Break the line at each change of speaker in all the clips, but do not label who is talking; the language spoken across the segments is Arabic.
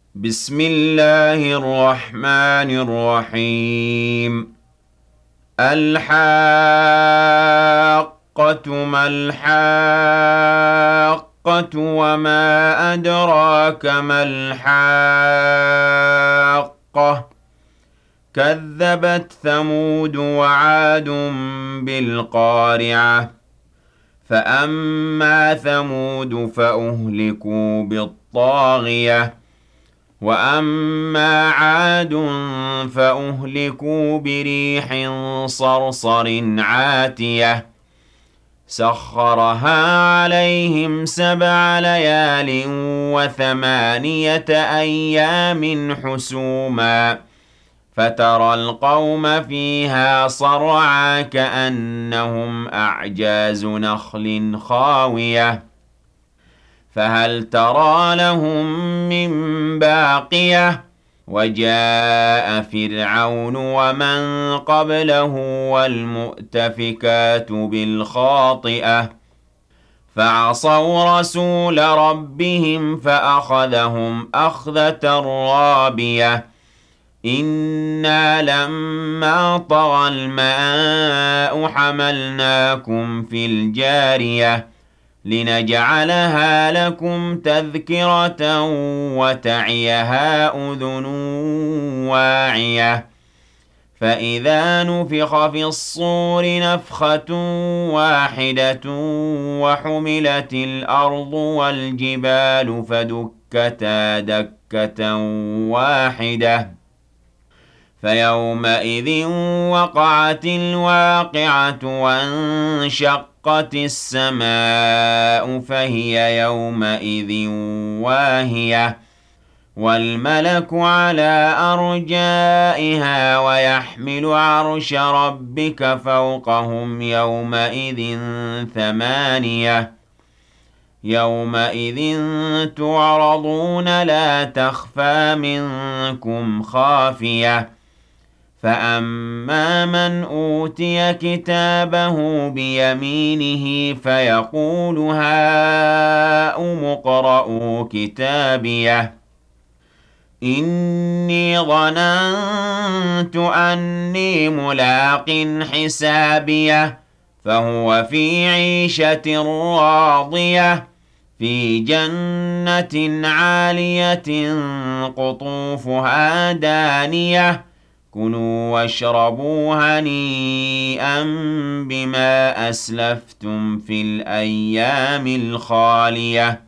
بسم الله الرحمن الرحيم. الحاقة ما الحاقة وما أدراك ما الحاقة. كذبت ثمود وعاد بالقارعة. فأما ثمود فأهلكوا بالطاغية، وأما عاد فأهلكوا بريح صرصر عاتية سخرها عليهم 7 ليال و8 أيام حسوما، فترى القوم فيها صرعى كأنهم أعجاز نخل خاوية، فهل ترى لهم من باقية. وجاء فرعون ومن قبله والمؤتفكات بالخاطئة، فعصوا رسول ربهم فأخذهم أخذة رابية. إنا لما طغى الماء حملناكم في الجارية لنجعلها لكم تذكرة وتعيها أذن واعية. فإذا نفخ في الصور نفخة واحدة وحملت الأرض والجبال فدكتا دكة واحدة، فيومئذ وقعت الواقعة وانشقت السماء فهي يومئذ واهية، والملك على أرجائها ويحمل عرش ربك فوقهم يومئذ 8. يومئذ تعرضون لا تخفى منكم خافية. فأما من أوتي كتابه بيمينه فيقول هاؤم اقرءوا كتابيه إني ظننت أني ملاق حسابيه، فهو في عيشة راضية في جنة عالية قطوفها دانية. كلوا واشربوا هنيئا بما أسلفتم في الأيام الخالية.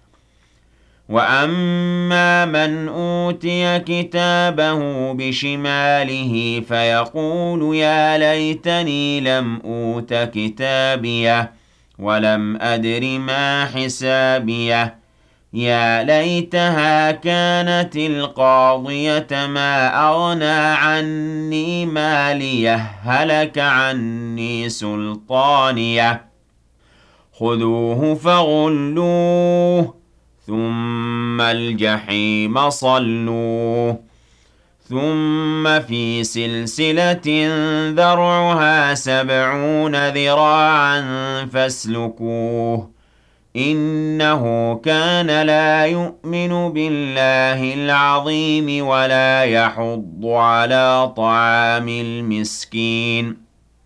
وأما من أوتي كتابه بشماله فيقول يا ليتني لم أوت كتابيه ولم أدر ما حسابيه، يا ليتها كانت القاضية ما أغنى عني ماليه هلك عني سلطانيه. خذوه فغلوه ثم الجحيم صلوه، ثم في سلسلة ذرعها 70 ذراعا فاسلكوه، إنه كان لا يؤمن بالله العظيم ولا يحض على طعام المسكين،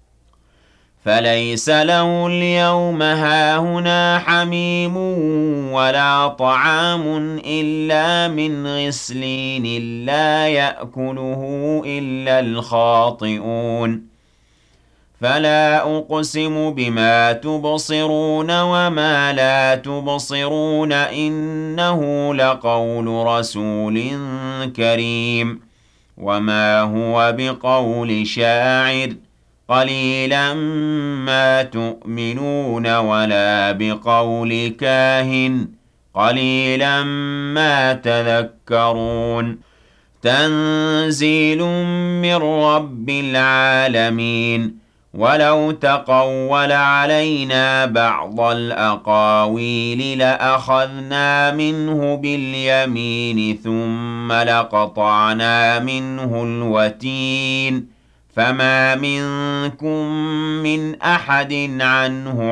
فليس له اليوم هاهنا حميم ولا طعام إلا من غسلين لا يأكله إلا الخاطئون. فلا أقسم بما تبصرون وما لا تبصرون إنه لقول رسول كريم، وما هو بقول شاعر قليلا ما تؤمنون ولا بقول كاهن قليلا ما تذكرون. تنزيل من رب العالمين. ولو تقول علينا بعض الأقاويل لأخذنا منه باليمين ثم لقطعنا منه الوتين، فما منكم من أحد عنه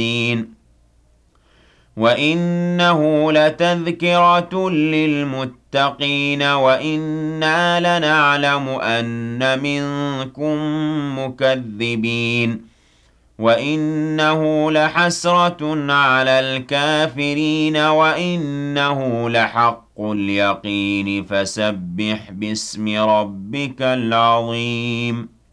حاجزين. وإنه لتذكرة للمتقين لِلْمُتَّقِينَ وَإِنَّا لَنَعْلَمُ أَنَّ مِنكُم مُّكَذِّبِينَ وَإِنَّهُ لَحَسْرَةٌ عَلَى الْكَافِرِينَ وَإِنَّهُ لَحَقُّ الْيَقِينِ فَسَبِّحْ بِاسْمِ رَبِّكَ الْعَظِيمِ